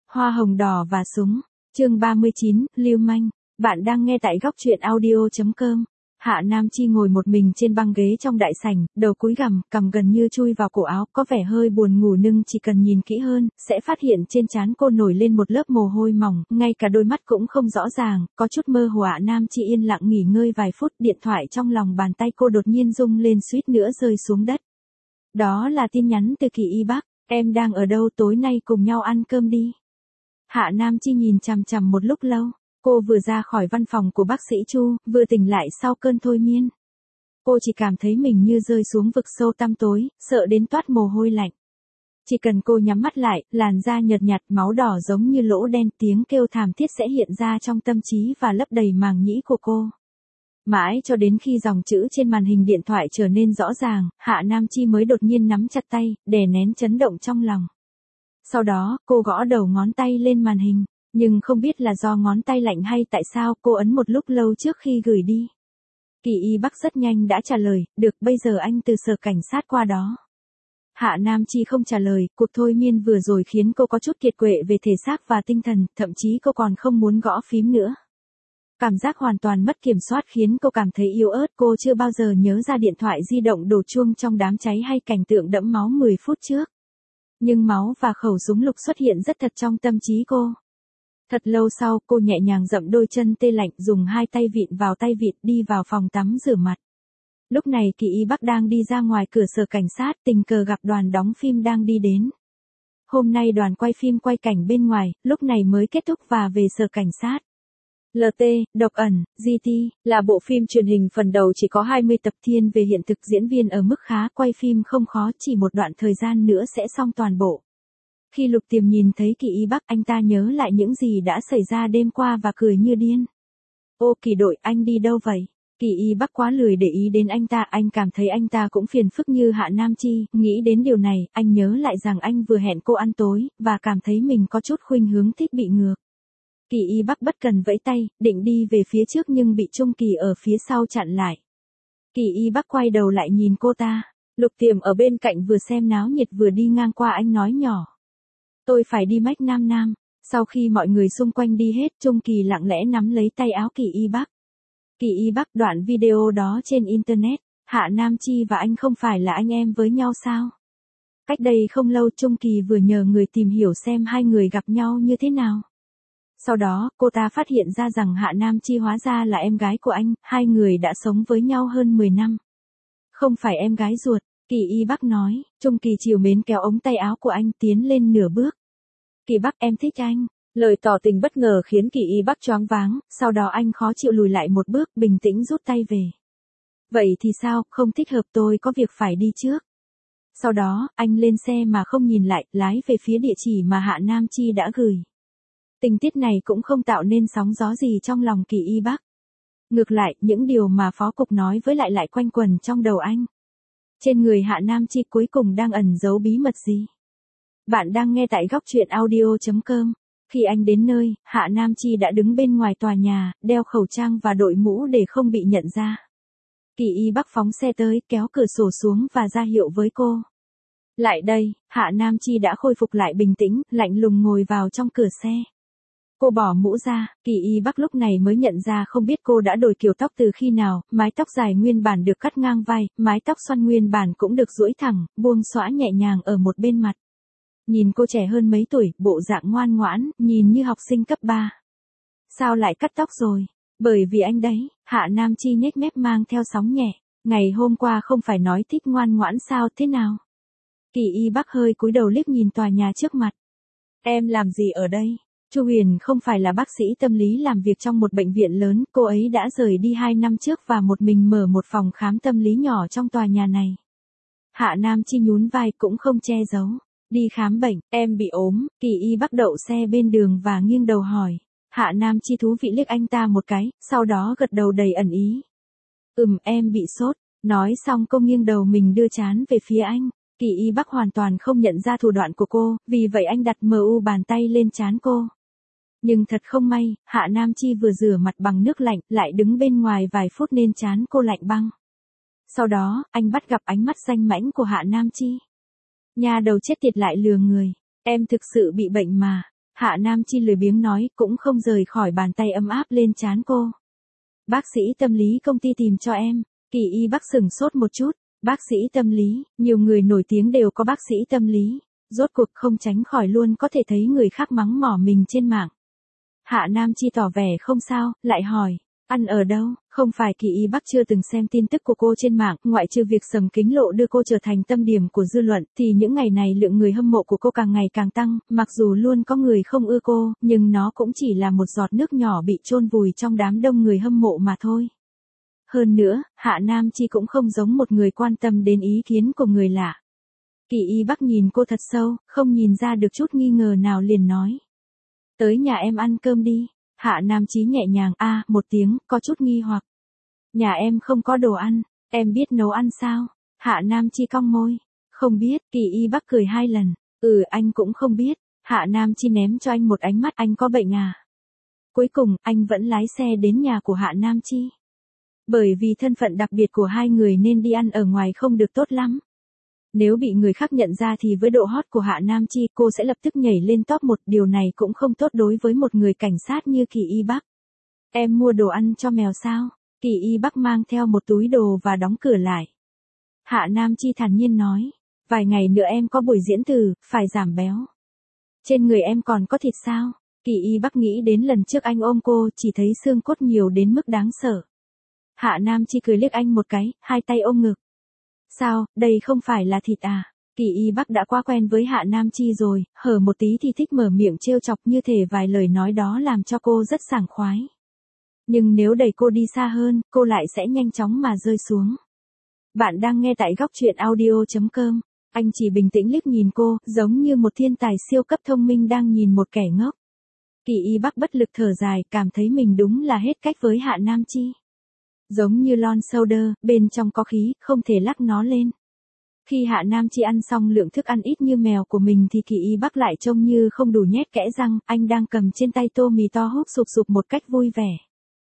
Hoa hồng đỏ và súng. Chương 39, lưu manh. Bạn đang nghe tại góc truyện audio.com. Hạ Nam Chi ngồi một mình trên băng ghế trong đại sảnh, đầu cúi gằm, cằm gần như chui vào cổ áo, có vẻ hơi buồn ngủ nhưng chỉ cần nhìn kỹ hơn, sẽ phát hiện trên trán cô nổi lên một lớp mồ hôi mỏng, ngay cả đôi mắt cũng không rõ ràng, có chút mơ hồ. Hạ Nam Chi yên lặng nghỉ ngơi vài phút, điện thoại trong lòng bàn tay cô đột nhiên rung lên suýt nữa rơi xuống đất. Đó là tin nhắn từ Kỳ Y Bắc, em đang ở đâu, tối nay cùng nhau ăn cơm đi. Hạ Nam Chi nhìn chằm chằm một lúc lâu. Cô vừa ra khỏi văn phòng của bác sĩ Chu, vừa tỉnh lại sau cơn thôi miên. Cô chỉ cảm thấy mình như rơi xuống vực sâu tăm tối, sợ đến toát mồ hôi lạnh. Chỉ cần cô nhắm mắt lại, làn da nhợt nhạt, máu đỏ giống như lỗ đen, tiếng kêu thảm thiết sẽ hiện ra trong tâm trí và lấp đầy màng nhĩ của cô. Mãi cho đến khi dòng chữ trên màn hình điện thoại trở nên rõ ràng, Hạ Nam Chi mới đột nhiên nắm chặt tay, đè nén chấn động trong lòng. Sau đó, cô gõ đầu ngón tay lên màn hình. Nhưng không biết là do ngón tay lạnh hay tại sao cô ấn một lúc lâu trước khi gửi đi. Kỳ Y Bắc rất nhanh đã trả lời, được, bây giờ anh từ sở cảnh sát qua đó. Hạ Nam Chi không trả lời, cuộc thôi miên vừa rồi khiến cô có chút kiệt quệ về thể xác và tinh thần, thậm chí cô còn không muốn gõ phím nữa. Cảm giác hoàn toàn mất kiểm soát khiến cô cảm thấy yếu ớt, cô chưa bao giờ nhớ ra điện thoại di động đổ chuông trong đám cháy hay cảnh tượng đẫm máu 10 phút trước. Nhưng máu và khẩu súng lục xuất hiện rất thật trong tâm trí cô. Thật lâu sau, cô nhẹ nhàng dậm đôi chân tê lạnh, dùng hai tay vịn vào tay vịt đi vào phòng tắm rửa mặt. Lúc này Kỳ Y Bắc đang đi ra ngoài cửa sở cảnh sát, tình cờ gặp đoàn đóng phim đang đi đến. Hôm nay đoàn quay phim quay cảnh bên ngoài, lúc này mới kết thúc và về sở cảnh sát. LT, Độc ẩn, GT, là bộ phim truyền hình phần đầu chỉ có 20 tập, thiên về hiện thực, diễn viên ở mức khá, quay phim không khó, chỉ một đoạn thời gian nữa sẽ xong toàn bộ. Khi Lục Tiềm nhìn thấy Kỳ Y Bắc, anh ta nhớ lại những gì đã xảy ra đêm qua và cười như điên. Ô Kỳ đội, anh đi đâu vậy? Kỳ Y Bắc quá lười để ý đến anh ta, anh cảm thấy anh ta cũng phiền phức như Hạ Nam Chi, nghĩ đến điều này, anh nhớ lại rằng anh vừa hẹn cô ăn tối, và cảm thấy mình có chút khuynh hướng thích bị ngược. Kỳ Y Bắc bất cần vẫy tay, định đi về phía trước nhưng bị Trung Kỳ ở phía sau chặn lại. Kỳ Y Bắc quay đầu lại nhìn cô ta, Lục Tiềm ở bên cạnh vừa xem náo nhiệt vừa đi ngang qua, anh nói nhỏ. Tôi phải đi Mách Nam Nam. Sau khi mọi người xung quanh đi hết, Trung Kỳ lặng lẽ nắm lấy tay áo Kỳ Y Bắc. Kỳ Y Bắc, đoạn video đó trên Internet, Hạ Nam Chi và anh không phải là anh em với nhau sao? Cách đây không lâu Trung Kỳ vừa nhờ người tìm hiểu xem hai người gặp nhau như thế nào. Sau đó, cô ta phát hiện ra rằng Hạ Nam Chi hóa ra là em gái của anh, hai người đã sống với nhau hơn 10 năm. Không phải em gái ruột, Kỳ Y Bắc nói. Trung Kỳ trìu mến kéo ống tay áo của anh tiến lên nửa bước. Kỳ Bắc, em thích anh. Lời tỏ tình bất ngờ khiến Kỳ Y Bắc choáng váng, sau đó anh khó chịu lùi lại một bước, bình tĩnh rút tay về. Vậy thì sao, không thích hợp, tôi có việc phải đi trước. Sau đó, anh lên xe mà không nhìn lại, lái về phía địa chỉ mà Hạ Nam Chi đã gửi. Tình tiết này cũng không tạo nên sóng gió gì trong lòng Kỳ Y Bắc. Ngược lại, những điều mà phó cục nói với lại quanh quẩn trong đầu anh. Trên người Hạ Nam Chi cuối cùng đang ẩn giấu bí mật gì? Bạn đang nghe tại góc truyện audio.com. Khi anh đến nơi, Hạ Nam Chi đã đứng bên ngoài tòa nhà, đeo khẩu trang và đội mũ để không bị nhận ra. Kỳ Y Bắc phóng xe tới, kéo cửa sổ xuống và ra hiệu với cô. Lại đây, Hạ Nam Chi đã khôi phục lại bình tĩnh, lạnh lùng ngồi vào trong cửa xe. Cô bỏ mũ ra, Kỳ Y Bắc lúc này mới nhận ra không biết cô đã đổi kiểu tóc từ khi nào, mái tóc dài nguyên bản được cắt ngang vai, mái tóc xoăn nguyên bản cũng được duỗi thẳng, buông xõa nhẹ nhàng ở một bên mặt. Nhìn cô trẻ hơn mấy tuổi, bộ dạng ngoan ngoãn, nhìn như học sinh cấp 3. Sao lại cắt tóc rồi? Bởi vì anh đấy, Hạ Nam Chi nhếch mép mang theo sóng nhẹ. Ngày hôm qua không phải nói thích ngoan ngoãn sao, thế nào? Kỳ Y Bắc hơi cúi đầu liếc nhìn tòa nhà trước mặt. Em làm gì ở đây? Chu Huyền không phải là bác sĩ tâm lý làm việc trong một bệnh viện lớn, cô ấy đã rời đi 2 năm trước và một mình mở một phòng khám tâm lý nhỏ trong tòa nhà này. Hạ Nam Chi nhún vai cũng không che giấu. Đi khám bệnh, em bị ốm. Kỳ Y Bắc đậu xe bên đường và nghiêng đầu hỏi. Hạ Nam Chi thú vị liếc anh ta một cái, sau đó gật đầu đầy ẩn ý. Em bị sốt. Nói xong cô nghiêng đầu mình đưa trán về phía anh. Kỳ Y Bắc hoàn toàn không nhận ra thủ đoạn của cô, vì vậy anh đặt bàn tay lên trán cô. Nhưng thật không may, Hạ Nam Chi vừa rửa mặt bằng nước lạnh, lại đứng bên ngoài vài phút nên trán cô lạnh băng. Sau đó, anh bắt gặp ánh mắt danh mãnh của Hạ Nam Chi. Nhà đầu chết tiệt lại lừa người. Em thực sự bị bệnh mà. Hạ Nam Chi lười biếng nói, cũng không rời khỏi bàn tay ấm áp lên trán cô. Bác sĩ tâm lý công ty tìm cho em. Kỳ Y Bắc sửng sốt một chút. Bác sĩ tâm lý, nhiều người nổi tiếng đều có bác sĩ tâm lý. Rốt cuộc không tránh khỏi luôn có thể thấy người khác mắng mỏ mình trên mạng. Hạ Nam Chi tỏ vẻ không sao, lại hỏi, ăn ở đâu? Không phải Kỳ Y Bắc chưa từng xem tin tức của cô trên mạng, ngoại trừ việc Sầm Kính Lộ đưa cô trở thành tâm điểm của dư luận, thì những ngày này lượng người hâm mộ của cô càng ngày càng tăng, mặc dù luôn có người không ưa cô, nhưng nó cũng chỉ là một giọt nước nhỏ bị chôn vùi trong đám đông người hâm mộ mà thôi. Hơn nữa, Hạ Nam Chi cũng không giống một người quan tâm đến ý kiến của người lạ. Kỳ Y Bắc nhìn cô thật sâu, không nhìn ra được chút nghi ngờ nào liền nói. Tới nhà em ăn cơm đi. Hạ Nam Chí nhẹ nhàng một tiếng, có chút nghi hoặc. Nhà em không có đồ ăn, em biết nấu ăn sao? Hạ Nam Chi cong môi. Không biết, Kỳ Y Bắc cười 2 lần. Anh cũng không biết. Hạ Nam Chi ném cho anh một ánh mắt, anh có bệnh à? Cuối cùng, anh vẫn lái xe đến nhà của Hạ Nam Chi. Bởi vì thân phận đặc biệt của hai người nên đi ăn ở ngoài không được tốt lắm. Nếu bị người khác nhận ra thì với độ hot của Hạ Nam Chi cô sẽ lập tức nhảy lên top 1, điều này cũng không tốt đối với một người cảnh sát như Kỳ Y Bắc. Em mua đồ ăn cho mèo sao? Kỳ Y Bắc mang theo một túi đồ và đóng cửa lại. Hạ Nam Chi thản nhiên nói, vài ngày nữa em có buổi diễn từ, phải giảm béo. Trên người em còn có thịt sao? Kỳ Y Bắc nghĩ đến lần trước anh ôm cô chỉ thấy xương cốt nhiều đến mức đáng sợ. Hạ Nam Chi cười liếc anh một cái, hai tay ôm ngực. Sao, đây không phải là thịt à? Kỳ Y Bắc đã quá quen với Hạ Nam Chi rồi, hở một tí thì thích mở miệng trêu chọc, như thể vài lời nói đó làm cho cô rất sảng khoái. Nhưng nếu đẩy cô đi xa hơn, cô lại sẽ nhanh chóng mà rơi xuống. Bạn đang nghe tại góc truyện audio.com. Anh chỉ bình tĩnh liếc nhìn cô, giống như một thiên tài siêu cấp thông minh đang nhìn một kẻ ngốc. Kỳ Y Bắc bất lực thở dài, cảm thấy mình đúng là hết cách với Hạ Nam Chi. Giống như lon soda, bên trong có khí, không thể lắc nó lên. Khi Hạ Nam Chi ăn xong lượng thức ăn ít như mèo của mình thì Kỳ Y Bắc lại trông như không đủ nhét kẽ răng, anh đang cầm trên tay tô mì to húp sụp sụp một cách vui vẻ.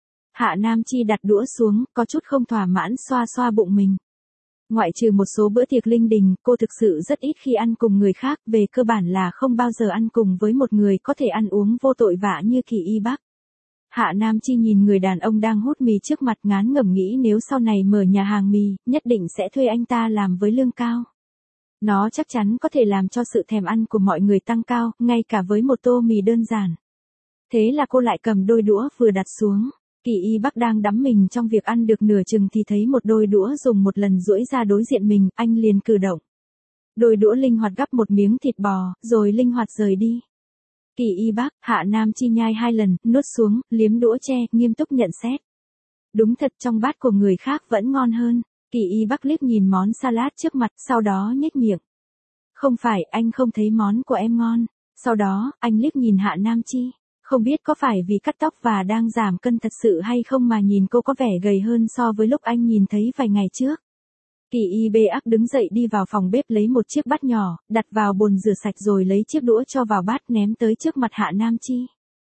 Hạ Nam Chi đặt đũa xuống, có chút không thỏa mãn xoa xoa bụng mình. Ngoại trừ một số bữa tiệc linh đình, cô thực sự rất ít khi ăn cùng người khác, về cơ bản là không bao giờ ăn cùng với một người có thể ăn uống vô tội vạ như Kỳ Y Bắc. Hạ Nam Chi nhìn người đàn ông đang hút mì trước mặt, ngán ngẩm nghĩ nếu sau này mở nhà hàng mì, nhất định sẽ thuê anh ta làm với lương cao. Nó chắc chắn có thể làm cho sự thèm ăn của mọi người tăng cao, ngay cả với một tô mì đơn giản. Thế là cô lại cầm đôi đũa vừa đặt xuống. Kỳ Y Bắc đang đắm mình trong việc ăn được nửa chừng thì thấy một đôi đũa dùng một lần duỗi ra đối diện mình, anh liền cử động. Đôi đũa linh hoạt gắp một miếng thịt bò, rồi linh hoạt rời đi. Kỳ Y Bắc, Hạ Nam Chi nhai 2 lần, nuốt xuống, liếm đũa tre, nghiêm túc nhận xét. Đúng thật, trong bát của người khác vẫn ngon hơn. Kỳ Y Bắc liếc nhìn món salad trước mặt, sau đó nhếch miệng. Không phải, anh không thấy món của em ngon. Sau đó, anh liếc nhìn Hạ Nam Chi. Không biết có phải vì cắt tóc và đang giảm cân thật sự hay không mà nhìn cô có vẻ gầy hơn so với lúc anh nhìn thấy vài ngày trước. Kỳ Y Bắc đứng dậy đi vào phòng bếp lấy một chiếc bát nhỏ, đặt vào bồn rửa sạch rồi lấy chiếc đũa cho vào bát ném tới trước mặt Hạ Nam Chi.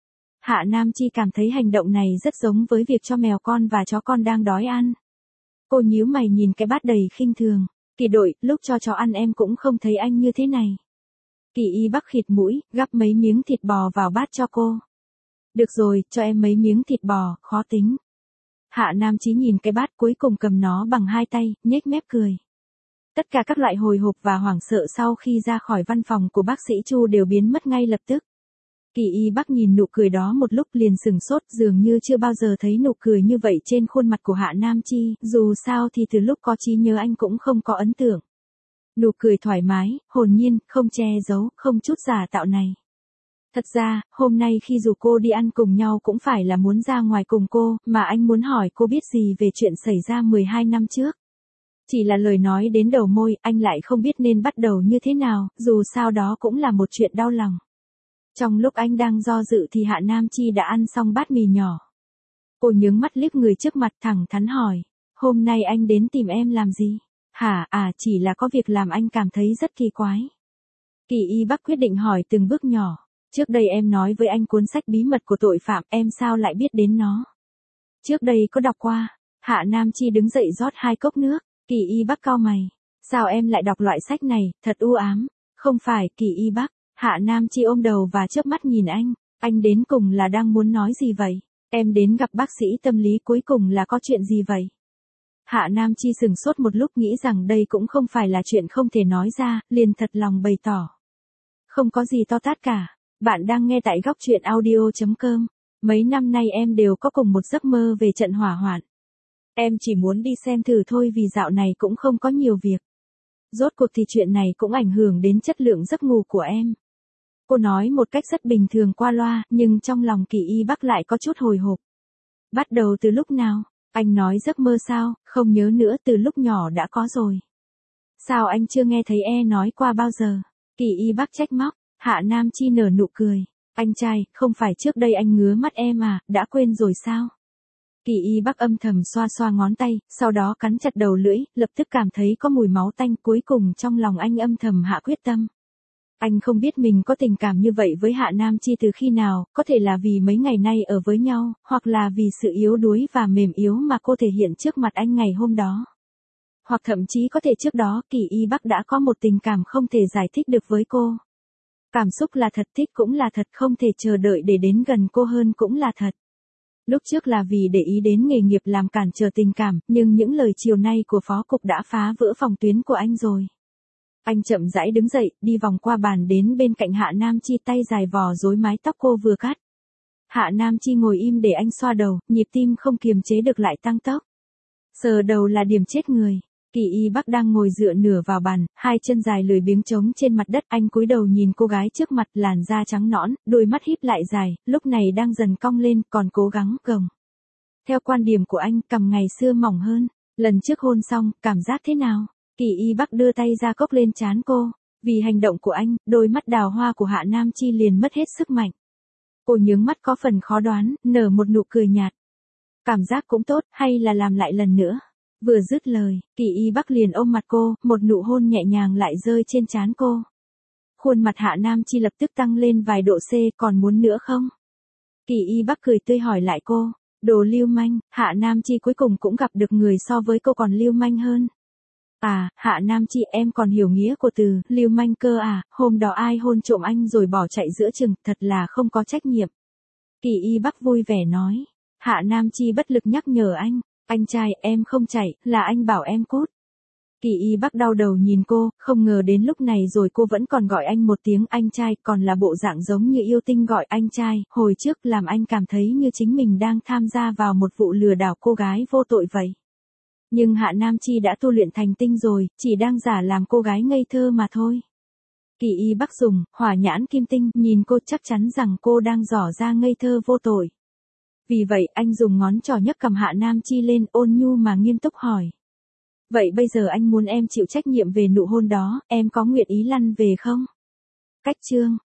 Hạ Nam Chi cảm thấy hành động này rất giống với việc cho mèo con và chó con đang đói ăn. Cô nhíu mày nhìn cái bát đầy khinh thường. Kỳ đội, lúc cho chó ăn em cũng không thấy anh như thế này. Kỳ Y Bắc khịt mũi, gắp mấy miếng thịt bò vào bát cho cô. Được rồi, cho em mấy miếng thịt bò, khó tính. Hạ Nam Chí nhìn cái bát cuối cùng cầm nó bằng 2 tay, nhếch mép cười. Tất cả các loại hồi hộp và hoảng sợ sau khi ra khỏi văn phòng của bác sĩ Chu đều biến mất ngay lập tức. Kỳ Y Bắc nhìn nụ cười đó một lúc liền sừng sốt, dường như chưa bao giờ thấy nụ cười như vậy trên khuôn mặt của Hạ Nam Chi, dù sao thì từ lúc có trí nhớ anh cũng không có ấn tượng. Nụ cười thoải mái, hồn nhiên, không che giấu, không chút giả tạo này. Thật ra, hôm nay khi dù cô đi ăn cùng nhau cũng phải là muốn ra ngoài cùng cô, mà anh muốn hỏi cô biết gì về chuyện xảy ra 12 năm trước. Chỉ là lời nói đến đầu môi, anh lại không biết nên bắt đầu như thế nào, dù sao đó cũng là một chuyện đau lòng. Trong lúc anh đang do dự thì Hạ Nam Chi đã ăn xong bát mì nhỏ. Cô nhướng mắt liếc người trước mặt thẳng thắn hỏi, hôm nay anh đến tìm em làm gì? Hả, chỉ là có việc làm anh cảm thấy rất kỳ quái. Kỳ Y Bắc quyết định hỏi từng bước nhỏ. Trước đây em nói với anh cuốn sách bí mật của tội phạm, em sao lại biết đến nó? Trước đây có đọc qua. Hạ Nam Chi đứng dậy rót 2 cốc nước. Kỳ Y Bắc cau mày. Sao em lại đọc loại sách này, thật u ám. Không phải, Kỳ Y Bắc. Hạ Nam Chi ôm đầu và chớp mắt nhìn anh đến cùng là đang muốn nói gì vậy? Em đến gặp bác sĩ tâm lý cuối cùng là có chuyện gì vậy? Hạ Nam Chi sừng sốt một lúc nghĩ rằng đây cũng không phải là chuyện không thể nói ra, liền thật lòng bày tỏ. Không có gì to tát cả, bạn đang nghe tại góc truyện audio.com. Mấy năm nay em đều có cùng một giấc mơ về trận hỏa hoạn. Em chỉ muốn đi xem thử thôi vì dạo này cũng không có nhiều việc. Rốt cuộc thì chuyện này cũng ảnh hưởng đến chất lượng giấc ngủ của em. Cô nói một cách rất bình thường qua loa, nhưng trong lòng Kỳ Y Bắc lại có chút hồi hộp. Bắt đầu từ lúc nào? Anh nói giấc mơ sao, không nhớ nữa, từ lúc nhỏ đã có rồi. Sao anh chưa nghe thấy nói qua bao giờ? Kỳ Y Bắc trách móc. Hạ Nam Chi nở nụ cười. Anh trai, không phải trước đây anh ngứa mắt em à, đã quên rồi sao? Kỳ Y Bắc âm thầm xoa xoa ngón tay, sau đó cắn chặt đầu lưỡi, lập tức cảm thấy có mùi máu tanh, cuối cùng trong lòng anh âm thầm hạ quyết tâm. Anh không biết mình có tình cảm như vậy với Hạ Nam Chi từ khi nào, có thể là vì mấy ngày nay ở với nhau, hoặc là vì sự yếu đuối và mềm yếu mà cô thể hiện trước mặt anh ngày hôm đó. Hoặc thậm chí có thể trước đó Kỳ Y Bắc đã có một tình cảm không thể giải thích được với cô. Cảm xúc là thật, thích cũng là thật, không thể chờ đợi để đến gần cô hơn cũng là thật. Lúc trước là vì để ý đến nghề nghiệp làm cản trở tình cảm, nhưng những lời chiều nay của phó cục đã phá vỡ phòng tuyến của anh rồi. Anh chậm rãi đứng dậy, đi vòng qua bàn đến bên cạnh Hạ Nam Chi, tay dài vò rối mái tóc cô vừa cắt. Hạ Nam Chi ngồi im để anh xoa đầu, nhịp tim không kiềm chế được lại tăng tốc. Sờ đầu là điểm chết người. Kỳ Y Bắc đang ngồi dựa nửa vào bàn, hai chân dài lười biếng trống trên mặt đất, anh cúi đầu nhìn cô gái trước mặt, làn da trắng nõn, đôi mắt híp lại dài, lúc này đang dần cong lên, còn cố gắng gồng. Theo quan điểm của anh, cằm ngày xưa mỏng hơn, lần trước hôn xong, cảm giác thế nào? Kỳ Y Bắc đưa tay ra cốc lên trán cô, vì hành động của anh, đôi mắt đào hoa của Hạ Nam Chi liền mất hết sức mạnh. Cô nhướng mắt có phần khó đoán, nở một nụ cười nhạt. Cảm giác cũng tốt, hay là làm lại lần nữa? Vừa dứt lời, Kỳ Y Bắc liền ôm mặt cô, một nụ hôn nhẹ nhàng lại rơi trên trán cô. Khuôn mặt Hạ Nam Chi lập tức tăng lên vài độ C, còn muốn nữa không? Kỳ Y Bắc cười tươi hỏi lại cô, đồ lưu manh. Hạ Nam Chi cuối cùng cũng gặp được người so với cô còn lưu manh hơn. À, Hạ Nam Chi, em còn hiểu nghĩa của từ lưu manh cơ à, hôm đó ai hôn trộm anh rồi bỏ chạy giữa chừng, thật là không có trách nhiệm. Kỳ Y Bắc vui vẻ nói. Hạ Nam Chi bất lực nhắc nhở anh trai, em không chạy, là anh bảo em cút. Kỳ Y Bắc đau đầu nhìn cô, không ngờ đến lúc này rồi cô vẫn còn gọi anh một tiếng anh trai, còn là bộ dạng giống như yêu tinh gọi anh trai, hồi trước làm anh cảm thấy như chính mình đang tham gia vào một vụ lừa đảo cô gái vô tội vậy. Nhưng Hạ Nam Chi đã tu luyện thành tinh rồi, chỉ đang giả làm cô gái ngây thơ mà thôi. Kỳ Y Bắc dùng hỏa nhãn kim tinh nhìn cô, chắc chắn rằng cô đang tỏ ra ngây thơ vô tội. Vì vậy anh dùng ngón trỏ nhấc cằm Hạ Nam Chi lên, ôn nhu mà nghiêm túc hỏi. Vậy bây giờ anh muốn em chịu trách nhiệm về nụ hôn đó, em có nguyện ý lăn về không? Cách chương